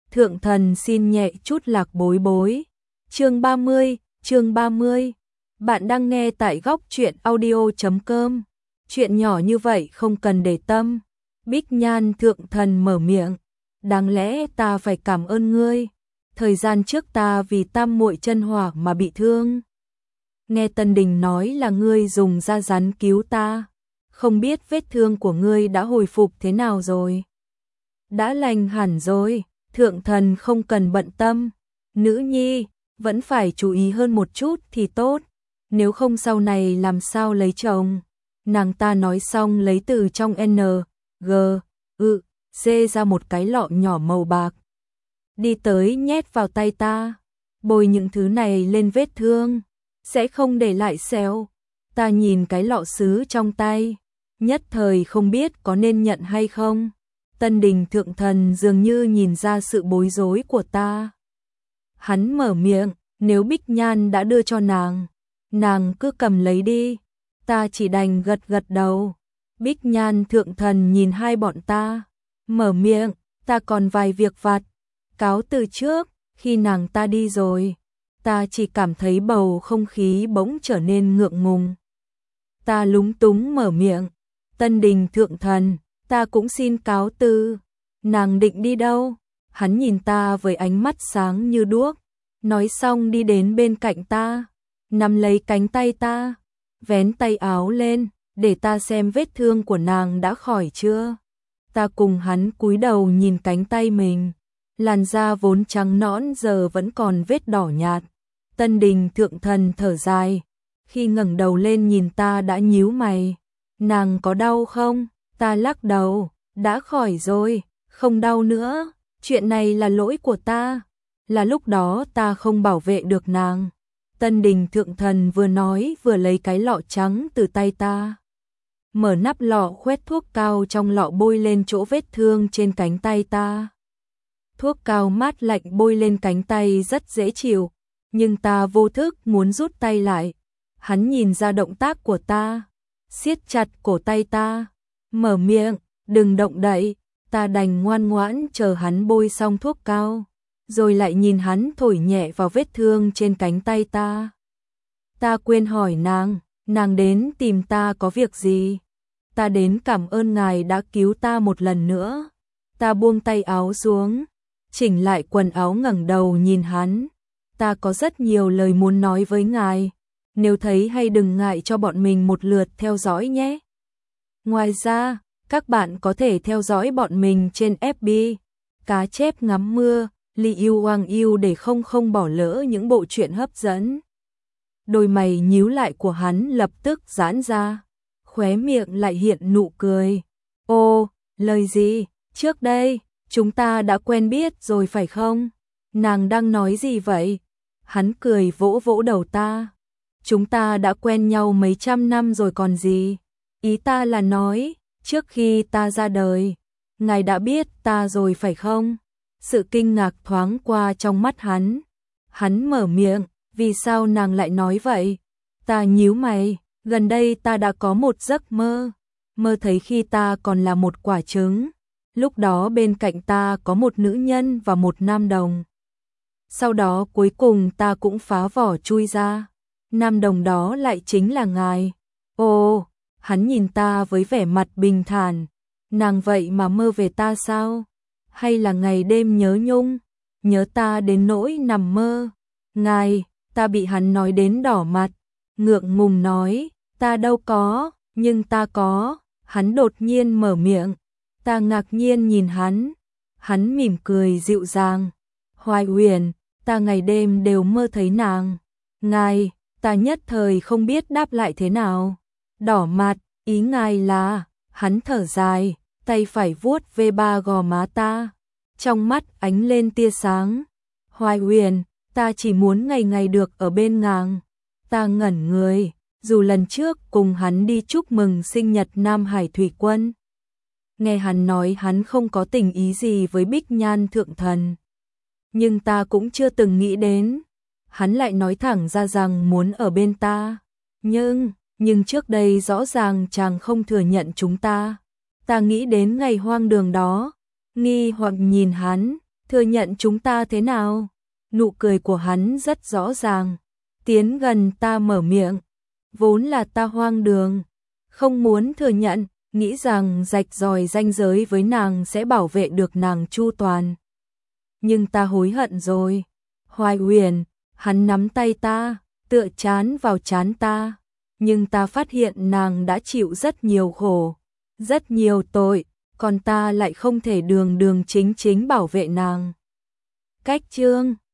Thượng thần xin nhẹ chút lạc bối bối. Chương 30. Bạn đang nghe tại góc truyện audio.com. Chuyện nhỏ như vậy không cần để tâm. Bích Nhan thượng thần mở miệng. Đáng lẽ ta phải cảm ơn ngươi. Thời gian trước ta vì tam muội chân hỏa mà bị thương. Nghe Tân Đình nói là ngươi dùng da rắn cứu ta. Không biết vết thương của ngươi đã hồi phục thế nào rồi? Đã lành hẳn rồi, thượng thần không cần bận tâm. Nữ nhi, vẫn phải chú ý hơn một chút thì tốt. Nếu không sau này làm sao lấy chồng? Nàng ta nói xong lấy từ trong G ra một cái lọ nhỏ màu bạc. Đi tới nhét vào tay ta. Bôi những thứ này lên vết thương. Sẽ không để lại sẹo. Ta nhìn cái lọ sứ trong tay. Nhất thời không biết có nên nhận hay không. Tân Đình thượng thần dường như nhìn ra sự bối rối của ta. Hắn mở miệng, nếu Bích Nhan đã đưa cho nàng cứ cầm lấy đi. Ta chỉ đành gật gật đầu. Bích Nhan thượng thần nhìn hai bọn ta, mở miệng, ta còn vài việc vặt. Cáo từ trước, khi nàng ta đi rồi, ta chỉ cảm thấy bầu không khí bỗng trở nên ngượng ngùng. Ta lúng túng mở miệng, Tân Đình thượng thần, ta cũng xin cáo từ. Nàng định đi đâu? Hắn nhìn ta với ánh mắt sáng như đuốc, nói xong đi đến bên cạnh ta, nắm lấy cánh tay ta, vén tay áo lên, để ta xem vết thương của nàng đã khỏi chưa. Ta cùng hắn cúi đầu nhìn cánh tay mình, làn da vốn trắng nõn giờ vẫn còn vết đỏ nhạt. Tân Đình thượng thần thở dài, khi ngẩng đầu lên nhìn ta đã nhíu mày. Nàng có đau không? Ta lắc đầu, đã khỏi rồi, không đau nữa, chuyện này là lỗi của ta, là lúc đó ta không bảo vệ được nàng. Tân Đình thượng thần vừa nói vừa lấy cái lọ trắng từ tay ta. Mở nắp lọ khoét thuốc cao trong lọ bôi lên chỗ vết thương trên cánh tay ta. Thuốc cao mát lạnh bôi lên cánh tay rất dễ chịu, nhưng ta vô thức muốn rút tay lại. Hắn nhìn ra động tác của ta, siết chặt cổ tay ta, mở miệng, đừng động đậy. Ta đành ngoan ngoãn chờ hắn bôi xong thuốc cao, rồi lại nhìn hắn thổi nhẹ vào vết thương trên cánh tay ta. Ta quên hỏi nàng đến tìm ta có việc gì? Ta đến cảm ơn ngài đã cứu ta một lần nữa. Ta buông tay áo xuống, chỉnh lại quần áo ngẩng đầu nhìn hắn. Ta có rất nhiều lời muốn nói với ngài, nếu thấy hay đừng ngại cho bọn mình một lượt theo dõi nhé. Ngoài ra, các bạn có thể theo dõi bọn mình trên FB, Cá chép ngắm mưa, Li Yêu Hoàng Yêu để không bỏ lỡ những bộ truyện hấp dẫn. Đôi mày nhíu lại của hắn lập tức giãn ra, khóe miệng lại hiện nụ cười. Ô, lời gì? Trước đây, chúng ta đã quen biết rồi phải không? Nàng đang nói gì vậy? Hắn cười vỗ vỗ đầu ta. Chúng ta đã quen nhau mấy trăm năm rồi còn gì? Ý ta là nói, trước khi ta ra đời, ngài đã biết ta rồi phải không? Sự kinh ngạc thoáng qua trong mắt hắn. Hắn mở miệng, vì sao nàng lại nói vậy? Ta nhíu mày, gần đây ta đã có một giấc mơ. Mơ thấy khi ta còn là một quả trứng. Lúc đó bên cạnh ta có một nữ nhân và một nam đồng. Sau đó cuối cùng ta cũng phá vỏ chui ra. Nam đồng đó lại chính là ngài. Ồ, hắn nhìn ta với vẻ mặt bình thản. Nàng vậy mà mơ về ta sao? Hay là ngày đêm nhớ nhung, nhớ ta đến nỗi nằm mơ? Ngài, ta bị hắn nói đến đỏ mặt, ngượng ngùng nói, ta đâu có, nhưng ta có. Hắn đột nhiên mở miệng, ta ngạc nhiên nhìn hắn mỉm cười dịu dàng. Hoài Huyền, ta ngày đêm đều mơ thấy nàng. Ngài, ta nhất thời không biết đáp lại thế nào. Đỏ mặt, ý ngài là? Hắn thở dài, tay phải vuốt về ba gò má ta, trong mắt ánh lên tia sáng. Hoài Huyền, ta chỉ muốn ngày ngày được ở bên nàng. Ta ngẩn người, dù lần trước cùng hắn đi chúc mừng sinh nhật Nam Hải Thủy Quân. Nghe hắn nói hắn không có tình ý gì với Bích Nhan thượng thần. Nhưng ta cũng chưa từng nghĩ đến. Hắn lại nói thẳng ra rằng muốn ở bên ta. Nhưng trước đây rõ ràng chàng không thừa nhận chúng ta. Ta nghĩ đến ngày hoang đường đó, nghi hoặc nhìn hắn, Thừa nhận chúng ta thế nào? Nụ cười của hắn rất rõ ràng. Tiến gần ta mở miệng. Vốn là ta hoang đường. Không muốn thừa nhận, nghĩ rằng rạch ròi ranh giới với nàng sẽ bảo vệ được nàng chu toàn. Nhưng ta hối hận rồi. Hoài Huyền, hắn nắm tay ta, tựa chán vào chán ta. Nhưng ta phát hiện nàng đã chịu rất nhiều khổ, rất nhiều tội, còn ta lại không thể đường đường chính chính bảo vệ nàng. Cách chương